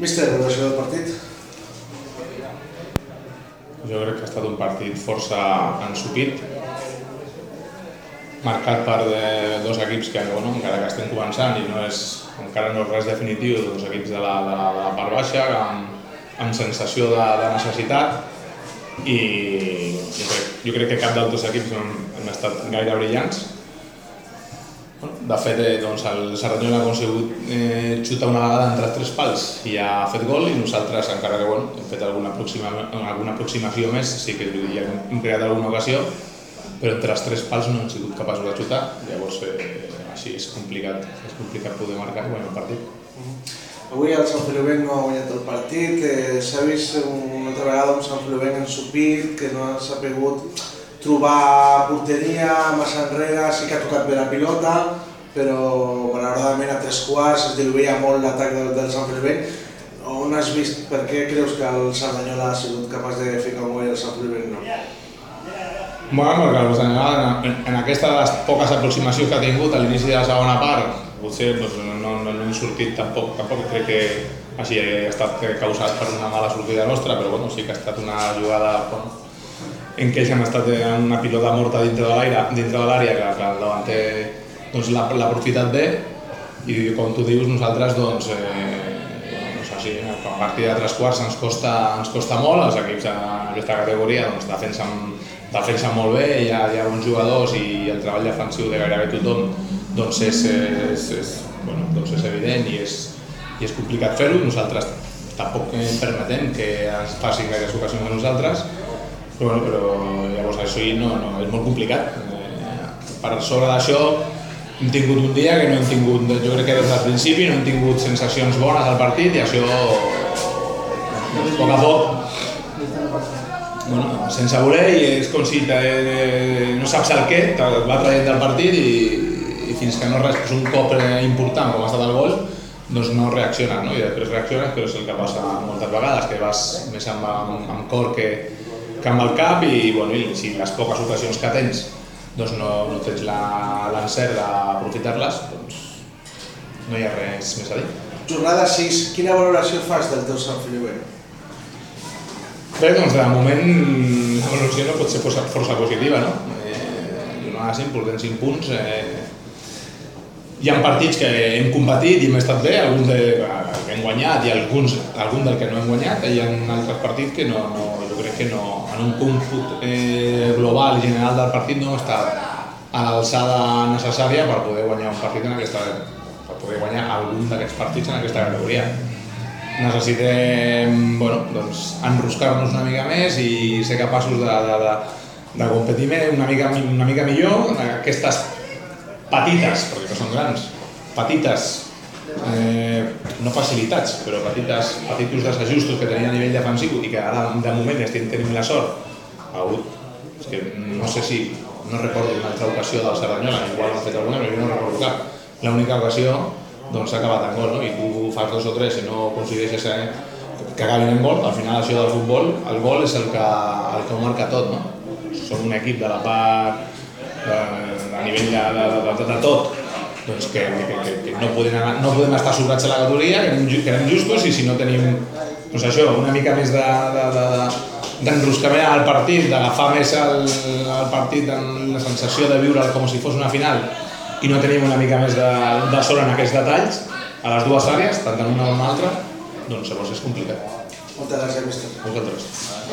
Míster, valoració del partit? Jo crec que ha estat un partit força ensupit, marcat per dos equips que, encara que estem començant i encara no és res definitiu, dos equips de la part baixa, amb sensació de necessitat, i jo crec que cap dels dos equips no han estat gaire brillants. De fet, el Cerdanyola ha aconseguit xutar una vegada entre els 3 pals i ha fet gol, i nosaltres, encara que hem fet alguna aproximació més, sí que hem creat alguna ocasió, però entre els 3 pals no hem sigut capaços de xutar. Llavors, així és complicat poder marcar i guanyar el partit. Avui el Sant Feliuenc no ha guanyat el partit, s'ha vist una altra vegada un Sant Feliuenc ensupit, que no s'ha pogut trobar porteria massa enrere, sí que ha tocat bé la pilota, però malauradament a 3 quarts es diluïa molt l'atac del Sant Feliuenc. On has vist, per què creus que el Cerdanyola ha sigut capaç de ficar un gol i el Sant Feliuenc no? Perquè el Cerdanyola, en aquesta de les poques aproximacions que ha tingut a l'inici de la segona part, potser no hem sortit tampoc crec que hagi estat causat per una mala sortida nostra, però sí que ha estat una jugada en què ells han estat en una pilota morta dintre de l'àrea que el davanter l'ha aprofitat bé, i com tu dius, nosaltres a partir de 3 quarts ens costa molt. Els equips en aquesta categoria defensen molt bé, hi ha bons jugadors i el treball defensiu de gairebé tothom és evident i és complicat fer-ho. Nosaltres tampoc permetem que ens facin gaires ocasions a nosaltres, però llavors això és molt complicat. Per sobre d'això hem tingut un dia que no hem tingut, jo crec que des del principi no hem tingut sensacions bones al partit, i això a poc a poc sense voler, i és com si no saps el què, et va traient del partit i fins que no reps un cop important com ha estat el gol, doncs no reacciones, i després reacciones, però és el que passa moltes vegades, que vas més amb cor que amb el cap, i si les poques ocasions que tens no tens l'encert d'aprofitar-les, doncs no hi ha res més a dir. Jornada 6, quina valoració fas del teu Sant Feliuenc? Bé, de moment la valoració no pot ser força positiva, no? Jornada 5, portem 5 punts. Hi ha partits que hem competit i hem estat bé, alguns que hem guanyat i algun del que no hem guanyat. Hi ha altres partits que jo crec que en un còmput global i general del partit no hem estat a l'alçada necessària per poder guanyar un partit per poder guanyar algun d'aquests partits en aquesta categoria. Necessitem enroscar-nos una mica més i ser capaços de competir una mica millor. Aquestes petites, perquè no són grans, no facilitats, però petits desajustos que tenia a nivell defensiu i que ara de moment estem tenint la sort. És que no recordo una altra ocasió del Cerdanyola, igual han fet alguna, però jo no recordo cap. L'única ocasió s'ha acabat en gol, i tu fas 2 o 3 i no aconsegueixes que acabin en gol. Al final, això del futbol, el gol és el que ho marca tot. Som un equip de la part a nivell de tot, que no podem estar sobrats a la categoria, que anem justos, i si no tenim una mica més d'enroscament al partit, d'agafar més el partit amb la sensació de viure'l com si fos una final, i no tenim una mica més de sort en aquests detalls a les dues àrees, tant en una com en l'altra, doncs llavors és complicat. Moltes gràcies, míster. Vosaltres.